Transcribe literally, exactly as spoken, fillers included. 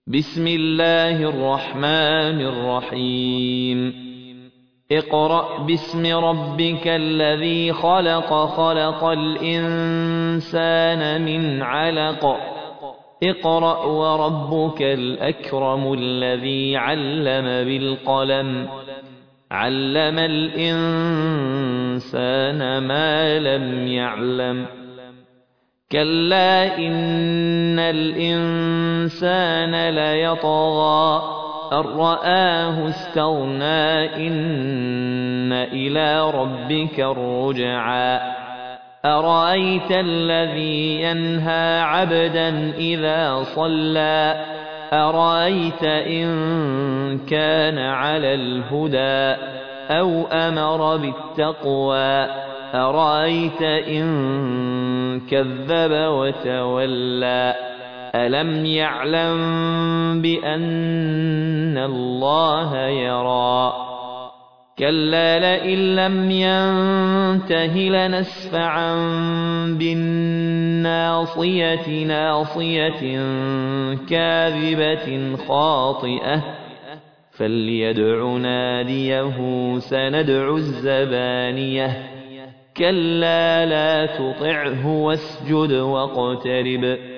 بسم الله الرحمن الرحيم اقرأ باسم ربك الذي خلق خلق الإنسان من علق اقرأ وربك الأكرم الذي علم بالقلم علم الإنسان ما لم يعلم كلا إن الإنسان ليطغى أن رآه استغنى إن إلى ربك الرجعى أرأيت الذي ينهى عبدا إذا صلى أرأيت إن كان على الهدى أو أمر بالتقوى أرأيت إن كذب وتولى ألم يعلم بأن الله يرى كلا لئن لم ينته لنسفعا بالناصية ناصية كاذبة خاطئة فليدع ناديه سندع الزبانية كلا لا تطعه واسجد واقترب